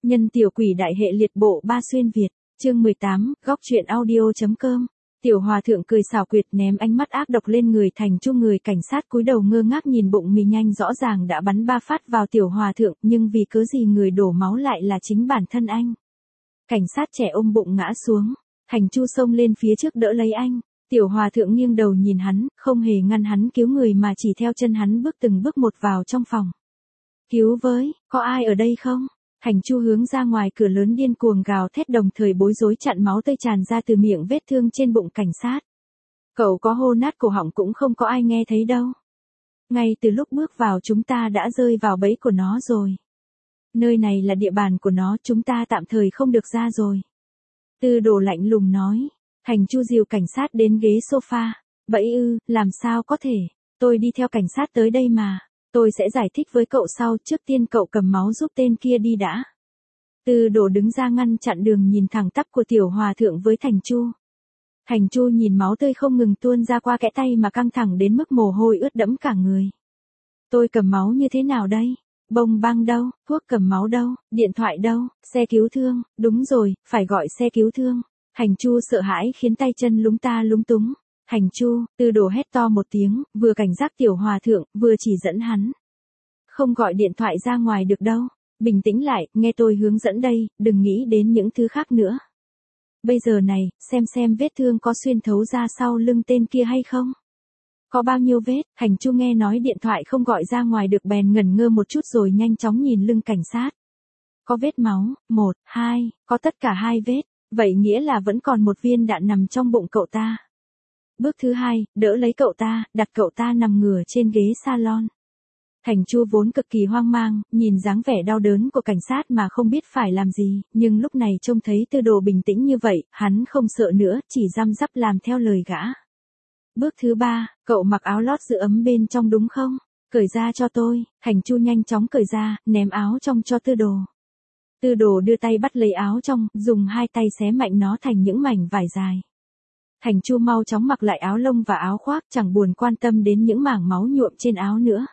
Nhân tiểu quỷ đại hệ liệt bộ ba xuyên Việt, chương 18, góc truyện audio.com. Tiểu hòa thượng cười xảo quyệt ném ánh mắt ác độc lên người Thành Chu. Người cảnh sát cúi đầu ngơ ngác nhìn bụng mì nhanh rõ ràng đã bắn 3 phát vào tiểu hòa thượng, nhưng vì cớ gì người đổ máu lại là chính bản thân anh. Cảnh sát trẻ ôm bụng ngã xuống, Thành Chu xông lên phía trước đỡ lấy anh. Tiểu hòa thượng nghiêng đầu nhìn hắn, không hề ngăn hắn cứu người mà chỉ theo chân hắn bước từng bước một vào trong phòng. Cứu với, có ai ở đây không? Thành Chu hướng ra ngoài cửa lớn điên cuồng gào thét, đồng thời bối rối chặn máu tươi tràn ra từ miệng vết thương trên bụng cảnh sát. Cậu có hô nát cổ họng cũng không có ai nghe thấy đâu. Ngay từ lúc bước vào chúng ta đã rơi vào bẫy của nó rồi. Nơi này là địa bàn của nó, chúng ta tạm thời không được ra rồi. Tư Đồ lạnh lùng nói. Thành Chu dìu cảnh sát đến ghế sofa. Bẫy ư, làm sao có thể, tôi đi theo cảnh sát tới đây mà. Tôi sẽ giải thích với cậu sau, trước tiên cậu cầm máu giúp tên kia đi đã. Tư Đồ đứng ra ngăn chặn đường nhìn thẳng tắp của tiểu hòa thượng với Thành Chu. Thành Chu nhìn máu tươi không ngừng tuôn ra qua kẽ tay mà căng thẳng đến mức mồ hôi ướt đẫm cả người. Tôi cầm máu như thế nào đây? Bông băng đâu, thuốc cầm máu đâu, điện thoại đâu, xe cứu thương, đúng rồi, phải gọi xe cứu thương. Thành Chu sợ hãi khiến tay chân lúng ta lúng túng. Thành Chu, Tư Đồ hét to một tiếng, vừa cảnh giác tiểu hòa thượng, vừa chỉ dẫn hắn. Không gọi điện thoại ra ngoài được đâu, bình tĩnh lại, nghe tôi hướng dẫn đây, đừng nghĩ đến những thứ khác nữa. Bây giờ này, xem vết thương có xuyên thấu ra sau lưng tên kia hay không? Có bao nhiêu vết? Thành Chu nghe nói điện thoại không gọi ra ngoài được bèn ngẩn ngơ một chút rồi nhanh chóng nhìn lưng cảnh sát. Có vết máu, 1, 2, có tất cả 2 vết, vậy nghĩa là vẫn còn một viên đạn nằm trong bụng cậu ta. Bước thứ 2, đỡ lấy cậu ta, đặt cậu ta nằm ngửa trên ghế salon. Thành Chu vốn cực kỳ hoang mang, nhìn dáng vẻ đau đớn của cảnh sát mà không biết phải làm gì, nhưng lúc này trông thấy Tư Đồ bình tĩnh như vậy, hắn không sợ nữa, chỉ răm rắp làm theo lời gã. Bước thứ 3, cậu mặc áo lót giữ ấm bên trong đúng không? Cởi ra cho tôi. Thành Chu nhanh chóng cởi ra, ném áo trong cho Tư Đồ. Tư Đồ đưa tay bắt lấy áo trong, dùng 2 tay xé mạnh nó thành những mảnh vải dài. Thành Chu mau chóng mặc lại áo lông và áo khoác, chẳng buồn quan tâm đến những mảng máu nhuộm trên áo nữa.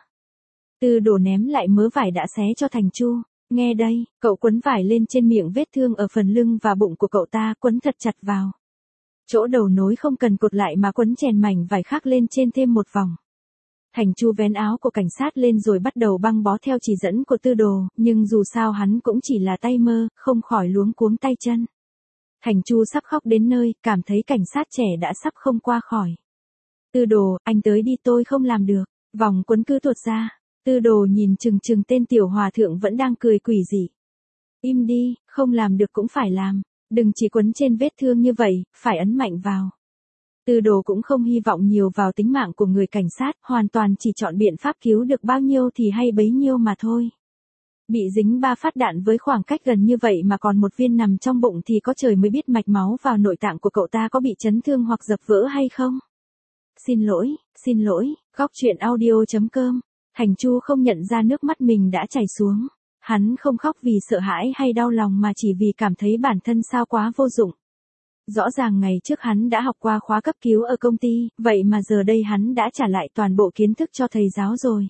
Tư Đồ ném lại mớ vải đã xé cho Thành Chu. Nghe đây, cậu quấn vải lên trên miệng vết thương ở phần lưng và bụng của cậu ta, quấn thật chặt vào. Chỗ đầu nối không cần cột lại mà quấn chèn mảnh vải khác lên trên thêm một vòng. Thành Chu vén áo của cảnh sát lên rồi bắt đầu băng bó theo chỉ dẫn của Tư Đồ, nhưng dù sao hắn cũng chỉ là tay mơ, không khỏi luống cuống tay chân. Thành Chu sắp khóc đến nơi, cảm thấy cảnh sát trẻ đã sắp không qua khỏi. Tư Đồ, anh tới đi, tôi không làm được. Vòng quấn cứ tuột ra. Tư Đồ nhìn chừng chừng tên tiểu hòa thượng vẫn đang cười quỷ dị. Im đi, không làm được cũng phải làm. Đừng chỉ quấn trên vết thương như vậy, phải ấn mạnh vào. Tư Đồ cũng không hy vọng nhiều vào tính mạng của người cảnh sát, hoàn toàn chỉ chọn biện pháp cứu được bao nhiêu thì hay bấy nhiêu mà thôi. Bị dính 3 phát đạn với khoảng cách gần như vậy mà còn một viên nằm trong bụng thì có trời mới biết mạch máu vào nội tạng của cậu ta có bị chấn thương hoặc dập vỡ hay không. Xin lỗi, góc truyện audio.com. Thành Chu không nhận ra nước mắt mình đã chảy xuống. Hắn không khóc vì sợ hãi hay đau lòng mà chỉ vì cảm thấy bản thân sao quá vô dụng. Rõ ràng ngày trước hắn đã học qua khóa cấp cứu ở công ty, vậy mà giờ đây hắn đã trả lại toàn bộ kiến thức cho thầy giáo rồi.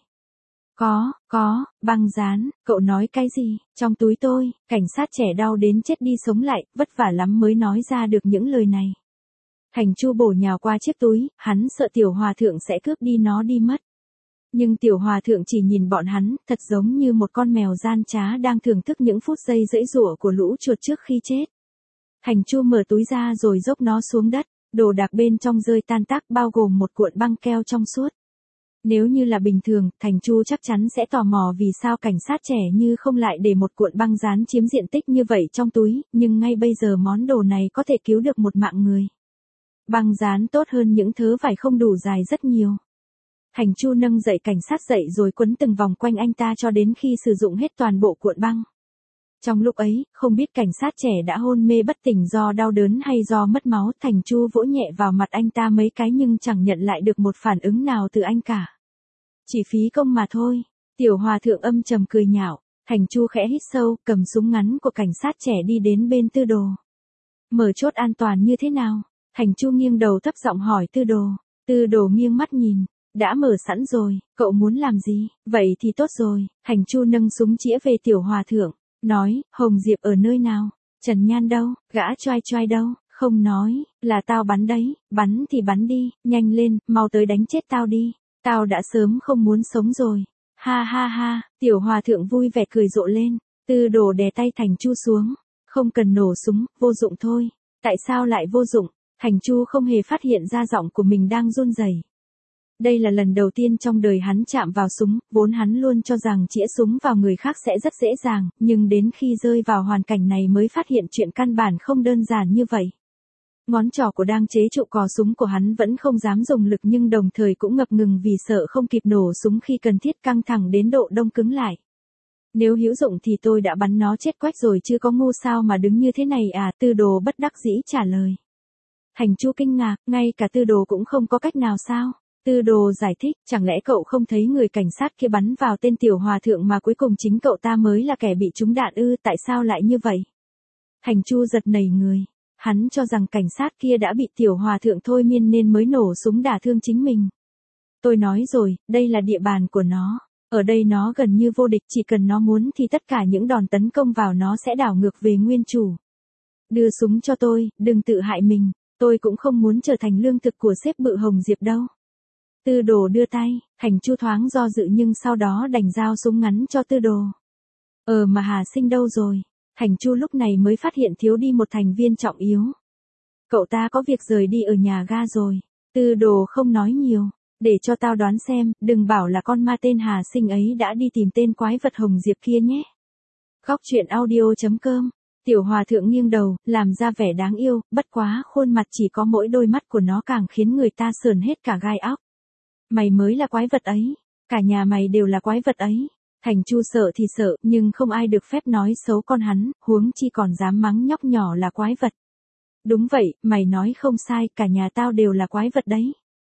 Có, băng dán, cậu nói cái gì? Trong túi tôi. Cảnh sát trẻ đau đến chết đi sống lại, vất vả lắm mới nói ra được những lời này. Thành Chu bổ nhào qua chiếc túi, hắn sợ tiểu hòa thượng sẽ cướp đi nó đi mất. Nhưng tiểu hòa thượng chỉ nhìn bọn hắn, thật giống như một con mèo gian trá đang thưởng thức những phút giây giãy giụa của lũ chuột trước khi chết. Thành Chu mở túi ra rồi dốc nó xuống đất, đồ đạc bên trong rơi tan tác bao gồm một cuộn băng keo trong suốt. Nếu như là bình thường, Thành Chu chắc chắn sẽ tò mò vì sao cảnh sát trẻ như không lại để một cuộn băng dán chiếm diện tích như vậy trong túi, nhưng ngay bây giờ món đồ này có thể cứu được một mạng người. Băng dán tốt hơn những thớ vải không đủ dài rất nhiều. Thành Chu nâng dậy cảnh sát dậy rồi quấn từng vòng quanh anh ta cho đến khi sử dụng hết toàn bộ cuộn băng. Trong lúc ấy, không biết cảnh sát trẻ đã hôn mê bất tỉnh do đau đớn hay do mất máu, Thành Chu vỗ nhẹ vào mặt anh ta mấy cái nhưng chẳng nhận lại được một phản ứng nào từ anh cả. Chỉ phí công mà thôi. Tiểu hòa thượng âm trầm cười nhạo. Thành Chu khẽ hít sâu, cầm súng ngắn của cảnh sát trẻ đi đến bên Tư Đồ. Mở chốt an toàn như thế nào? Thành Chu nghiêng đầu thấp giọng hỏi Tư Đồ. Tư Đồ nghiêng mắt nhìn. Đã mở sẵn rồi, cậu muốn làm gì? Vậy thì tốt rồi. Thành Chu nâng súng chĩa về tiểu hòa thượng. Nói, Hồng Diệp ở nơi nào? Trần Nhan đâu? Gã choai choai đâu? Không nói, là tao bắn đấy, bắn thì bắn đi, nhanh lên, mau tới đánh chết tao đi. Tao đã sớm không muốn sống rồi. Ha ha ha, tiểu hòa thượng vui vẻ cười rộ lên. Tư Đồ đè tay Thành Chu xuống. Không cần nổ súng, vô dụng thôi. Tại sao lại vô dụng? Thành Chu không hề phát hiện ra giọng của mình đang run rẩy. Đây là lần đầu tiên trong đời hắn chạm vào súng, vốn hắn luôn cho rằng chĩa súng vào người khác sẽ rất dễ dàng, nhưng đến khi rơi vào hoàn cảnh này mới phát hiện chuyện căn bản không đơn giản như vậy. Ngón trỏ của đang chế trụ cò súng của hắn vẫn không dám dùng lực nhưng đồng thời cũng ngập ngừng vì sợ không kịp nổ súng khi cần thiết, căng thẳng đến độ đông cứng lại. Nếu hữu dụng thì tôi đã bắn nó chết quách rồi chứ có ngu sao mà đứng như thế này à, Tư Đồ bất đắc dĩ trả lời. Thành Chu kinh ngạc, ngay cả Tư Đồ cũng không có cách nào sao? Tư Đồ giải thích, chẳng lẽ cậu không thấy người cảnh sát kia bắn vào tên tiểu hòa thượng mà cuối cùng chính cậu ta mới là kẻ bị trúng đạn ư, tại sao lại như vậy? Thành Chu giật nảy người, hắn cho rằng cảnh sát kia đã bị tiểu hòa thượng thôi miên nên mới nổ súng đả thương chính mình. Tôi nói rồi, đây là địa bàn của nó, ở đây nó gần như vô địch, chỉ cần nó muốn thì tất cả những đòn tấn công vào nó sẽ đảo ngược về nguyên chủ. Đưa súng cho tôi, đừng tự hại mình, tôi cũng không muốn trở thành lương thực của sếp bự Hồng Diệp đâu. Tư Đồ đưa tay, Thành Chu thoáng do dự nhưng sau đó đành giao súng ngắn cho Tư Đồ. Mà Hà Sinh đâu rồi? Thành Chu lúc này mới phát hiện thiếu đi một thành viên trọng yếu. Cậu ta có việc rời đi ở nhà ga rồi. Tư Đồ không nói nhiều, để cho tao đoán xem, đừng bảo là con ma tên Hà Sinh ấy đã đi tìm tên quái vật Hồng Diệp kia nhé. Góc truyện audio.com. Tiểu hòa thượng nghiêng đầu, làm ra vẻ đáng yêu, bất quá khuôn mặt chỉ có mỗi đôi mắt của nó càng khiến người ta sởn hết cả gai óc. Mày mới là quái vật ấy, cả nhà mày đều là quái vật ấy. Thành Chu sợ thì sợ, nhưng không ai được phép nói xấu con hắn, huống chi còn dám mắng nhóc nhỏ là quái vật. Đúng vậy, mày nói không sai, cả nhà tao đều là quái vật đấy.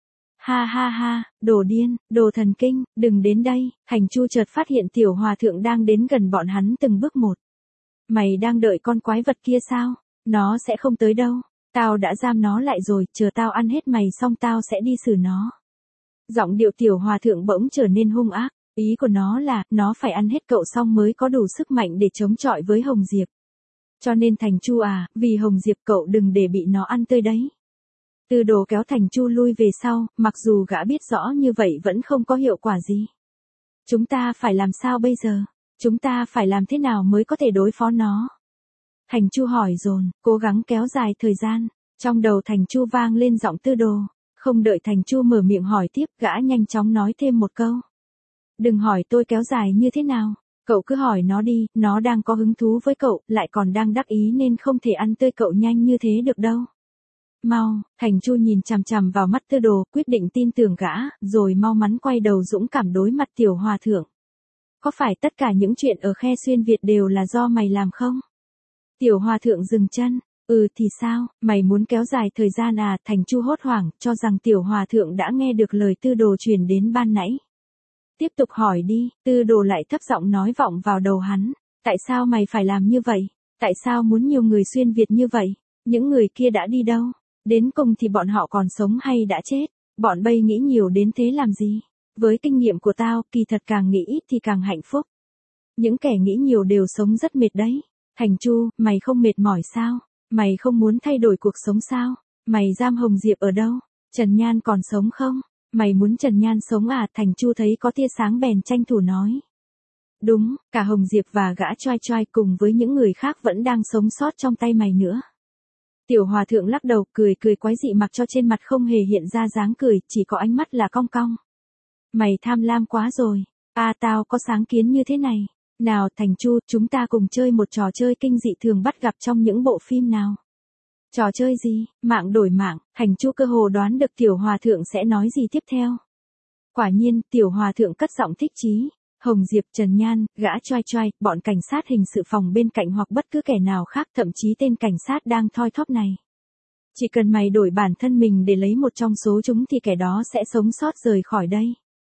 Ha ha ha, đồ điên, đồ thần kinh, đừng đến đây. Thành Chu chợt phát hiện tiểu hòa thượng đang đến gần bọn hắn từng bước một. Mày đang đợi con quái vật kia sao? Nó sẽ không tới đâu. Tao đã giam nó lại rồi, chờ tao ăn hết mày xong tao sẽ đi xử nó. Giọng điệu tiểu hòa thượng bỗng trở nên hung ác, ý của nó là, nó phải ăn hết cậu xong mới có đủ sức mạnh để chống chọi với Hồng Diệp. Cho nên Thành Chu à, vì Hồng Diệp cậu đừng để bị nó ăn tươi đấy. Tư Đồ kéo Thành Chu lui về sau, mặc dù gã biết rõ như vậy vẫn không có hiệu quả gì. Chúng ta phải làm sao bây giờ? Chúng ta phải làm thế nào mới có thể đối phó nó? Thành Chu hỏi dồn, cố gắng kéo dài thời gian. Trong đầu Thành Chu vang lên giọng Tư Đồ. Không đợi Thành Chu mở miệng hỏi tiếp, gã nhanh chóng nói thêm một câu. Đừng hỏi tôi kéo dài như thế nào, cậu cứ hỏi nó đi, nó đang có hứng thú với cậu, lại còn đang đắc ý nên không thể ăn tươi cậu nhanh như thế được đâu. Mau, Thành Chu nhìn chằm chằm vào mắt Tư Đồ, quyết định tin tưởng gã, rồi mau mắn quay đầu dũng cảm đối mặt tiểu hòa thượng. Có phải tất cả những chuyện ở Khe Xuyên Việt đều là do mày làm không? Tiểu hòa thượng dừng chân. Thì sao, mày muốn kéo dài thời gian à? Thành Chu hốt hoảng, cho rằng tiểu hòa thượng đã nghe được lời Tư Đồ truyền đến ban nãy. Tiếp tục hỏi đi, Tư Đồ lại thấp giọng nói vọng vào đầu hắn. Tại sao mày phải làm như vậy? Tại sao muốn nhiều người xuyên Việt như vậy? Những người kia đã đi đâu? Đến cùng thì bọn họ còn sống hay đã chết? Bọn bây nghĩ nhiều đến thế làm gì? Với kinh nghiệm của tao, kỳ thật càng nghĩ ít thì càng hạnh phúc. Những kẻ nghĩ nhiều đều sống rất mệt đấy. Thành Chu, mày không mệt mỏi sao? Mày không muốn thay đổi cuộc sống sao? Mày giam Hồng Diệp ở đâu? Trần Nhan còn sống không? Mày muốn Trần Nhan sống à? Thành Chu thấy có tia sáng bèn tranh thủ nói. Đúng, cả Hồng Diệp và gã choai choai cùng với những người khác vẫn đang sống sót trong tay mày nữa. Tiểu hòa thượng lắc đầu cười quái dị mặc cho trên mặt không hề hiện ra dáng cười, chỉ có ánh mắt là cong cong. Mày tham lam quá rồi. Tao có sáng kiến như thế này. Nào Thành Chu, chúng ta cùng chơi một trò chơi kinh dị thường bắt gặp trong những bộ phim nào. Trò chơi gì? Mạng đổi mạng. Thành Chu cơ hồ đoán được tiểu hòa thượng sẽ nói gì tiếp theo. Quả nhiên, tiểu hòa thượng cất giọng thích chí. Hồng Diệp, Trần Nhan, gã choai choai, bọn cảnh sát hình sự phòng bên cạnh hoặc bất cứ kẻ nào khác, thậm chí tên cảnh sát đang thoi thóp này. Chỉ cần mày đổi bản thân mình để lấy một trong số chúng thì kẻ đó sẽ sống sót rời khỏi đây.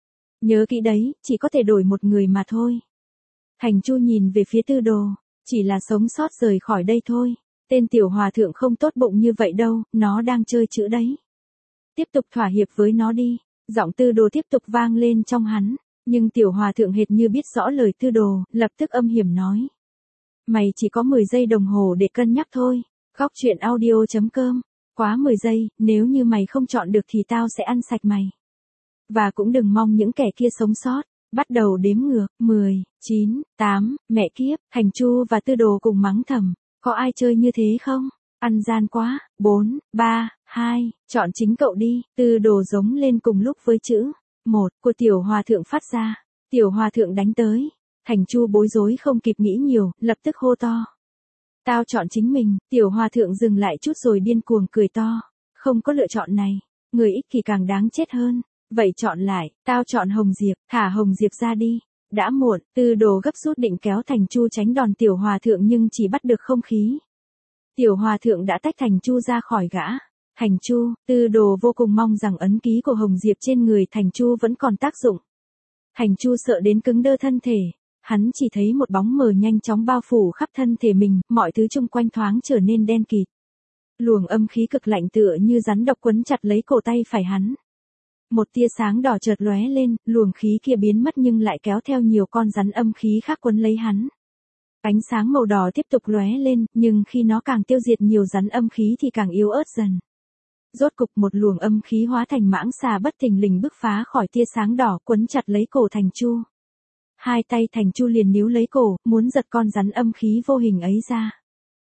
Nhớ kỹ đấy, chỉ có thể đổi một người mà thôi. Thành Chu nhìn về phía Tư Đồ, chỉ là sống sót rời khỏi đây thôi. Tên tiểu hòa thượng không tốt bụng như vậy đâu, nó đang chơi chữ đấy. Tiếp tục thỏa hiệp với nó đi. Giọng Tư Đồ tiếp tục vang lên trong hắn, nhưng tiểu hòa thượng hệt như biết rõ lời Tư Đồ, lập tức âm hiểm nói. Mày chỉ có 10 giây đồng hồ để cân nhắc thôi. Góc truyện audio.com. Quá 10 giây, nếu như mày không chọn được thì tao sẽ ăn sạch mày. Và cũng đừng mong những kẻ kia sống sót. Bắt đầu đếm ngược, 10, 9, 8, mẹ kiếp, Thành Chu và Tư Đồ cùng mắng thầm. Có ai chơi như thế không? Ăn gian quá, 4, 3, 2, chọn chính cậu đi. Tư Đồ giống lên cùng lúc với chữ 1 của Tiểu Hòa Thượng phát ra. Tiểu Hòa Thượng đánh tới. Thành Chu bối rối không kịp nghĩ nhiều, lập tức hô to. Tao chọn chính mình. Tiểu Hòa Thượng dừng lại chút rồi điên cuồng cười to. Không có lựa chọn này. Người ích kỷ càng đáng chết hơn. Vậy chọn lại, tao chọn Hồng Diệp, thả Hồng Diệp ra đi. Đã muộn, Tư Đồ gấp rút định kéo Thành Chu tránh đòn Tiểu Hòa Thượng nhưng chỉ bắt được không khí. Tiểu Hòa Thượng đã tách Thành Chu ra khỏi gã. Thành Chu, Tư Đồ vô cùng mong rằng ấn ký của Hồng Diệp trên người Thành Chu vẫn còn tác dụng. Thành Chu sợ đến cứng đơ thân thể. Hắn chỉ thấy một bóng mờ nhanh chóng bao phủ khắp thân thể mình, mọi thứ xung quanh thoáng trở nên đen kịt. Luồng âm khí cực lạnh tựa như rắn độc quấn chặt lấy cổ tay phải hắn. Một tia sáng đỏ chợt lóe lên, luồng khí kia biến mất nhưng lại kéo theo nhiều con rắn âm khí khác quấn lấy hắn. Ánh sáng màu đỏ tiếp tục lóe lên, nhưng khi nó càng tiêu diệt nhiều rắn âm khí thì càng yếu ớt dần. Rốt cục một luồng âm khí hóa thành mãng xà bất thình lình bứt phá khỏi tia sáng đỏ quấn chặt lấy cổ Thành Chu. Hai tay Thành Chu liền níu lấy cổ, muốn giật con rắn âm khí vô hình ấy ra.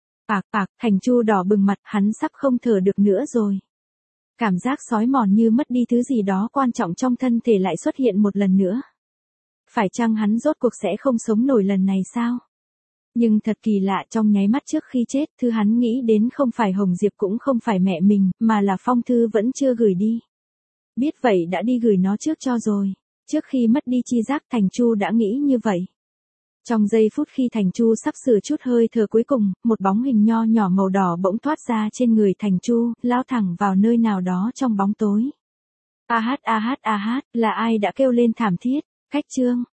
Thành Chu đỏ bừng mặt, hắn sắp không thở được nữa rồi. Cảm giác xói mòn như mất đi thứ gì đó quan trọng trong thân thể lại xuất hiện một lần nữa. Phải chăng hắn rốt cuộc sẽ không sống nổi lần này sao? Nhưng thật kỳ lạ, trong nháy mắt trước khi chết, thứ hắn nghĩ đến không phải Hồng Diệp cũng không phải mẹ mình, mà là phong thư vẫn chưa gửi đi. Biết vậy đã đi gửi nó trước cho rồi. Trước khi mất đi chi giác, Thành Chu đã nghĩ như vậy. Trong giây phút khi Thành Chu sắp sửa chút hơi thở cuối cùng, một bóng hình nho nhỏ màu đỏ bỗng thoát ra trên người Thành Chu, lao thẳng vào nơi nào đó trong bóng tối. A hát, là ai đã kêu lên thảm thiết? Cách chương.